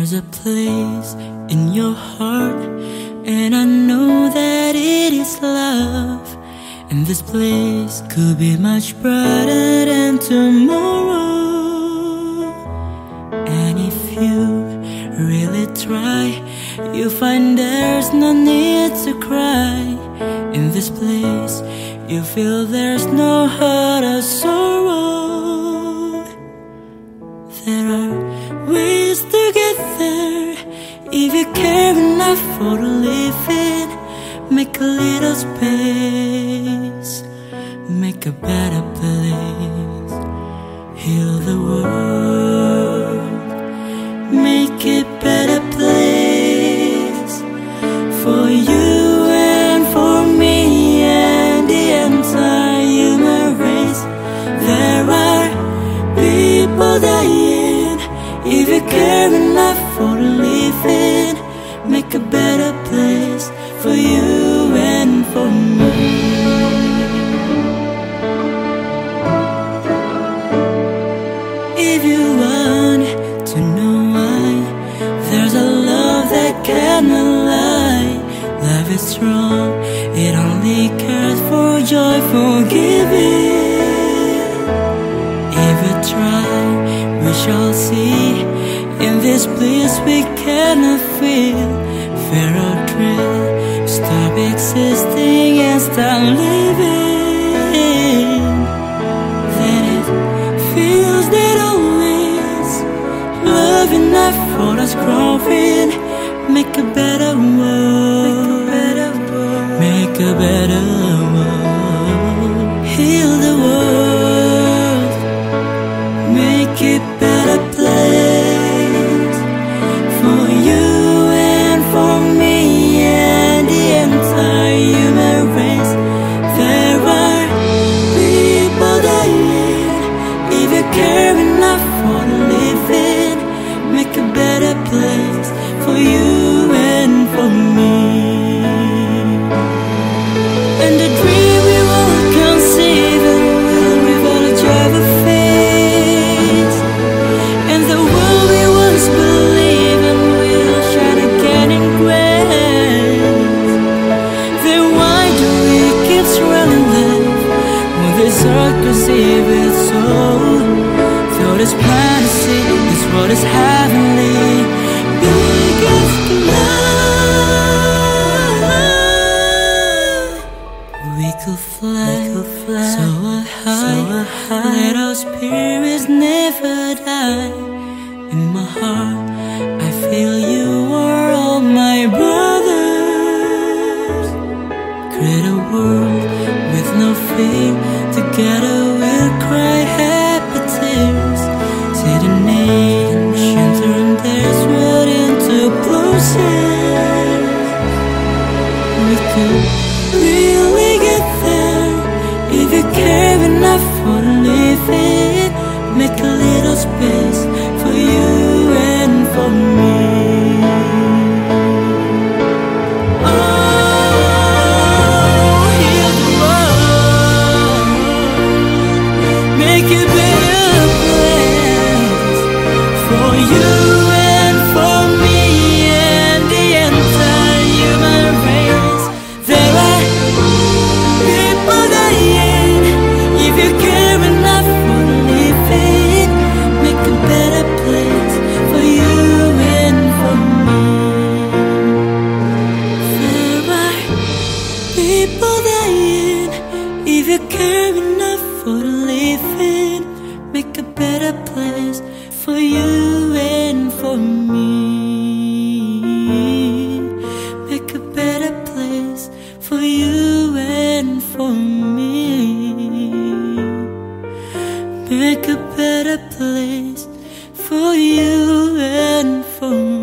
There's a place in your heart, and I know that it is love. And this place could be much brighter than tomorrow. And if you really try, you'll find there's no need to cry. In this place, you feel there's no hurt or sorrow. There are ways to get there if you care enough for to live it. Make a little space, make a better place. Heal the world, make it better place for you and for me and the entire human race. There are people dying if you care enough for to live it. Make a better place for you and for me. If you want to know why, there's a love that cannot lie. Love is strong, it only cares for joy, forgiving. If we try, we shall see. In this place we cannot feel fear or dread. Stop existing and start living. Then it feels that always love enough for us growing. Make a better world, make a better world. Heal the world, make it better place for you and for me and the entire human race. There are people dying if you care enough for to live it. Make a better place for you and for me. And the dream we won't conceive and will reveal a joy of faith. And the world we once believed in will shine again in grace. Then why do we keep swirling life when this circus if it's so? Though this fantasy is what is heavenly. Biggest love. We could fly so high, let our spirits never die. In my heart, I feel you are all my brothers. Create a world with no fear. Together we'll cry happy tears. See the nation turn their sweat into blossoms. We could really get there if you care enough for to live it. Make a little space for you and for me. Oh, heal the world, make it better place for you and for me and the entire human race. There are people dying if you care enough for to live it. Make a better place for you and for me. There are people dying if you care enough for to live it. Make a better place for you and for me. Make a better place for you and for me. Make a better place for you and for me.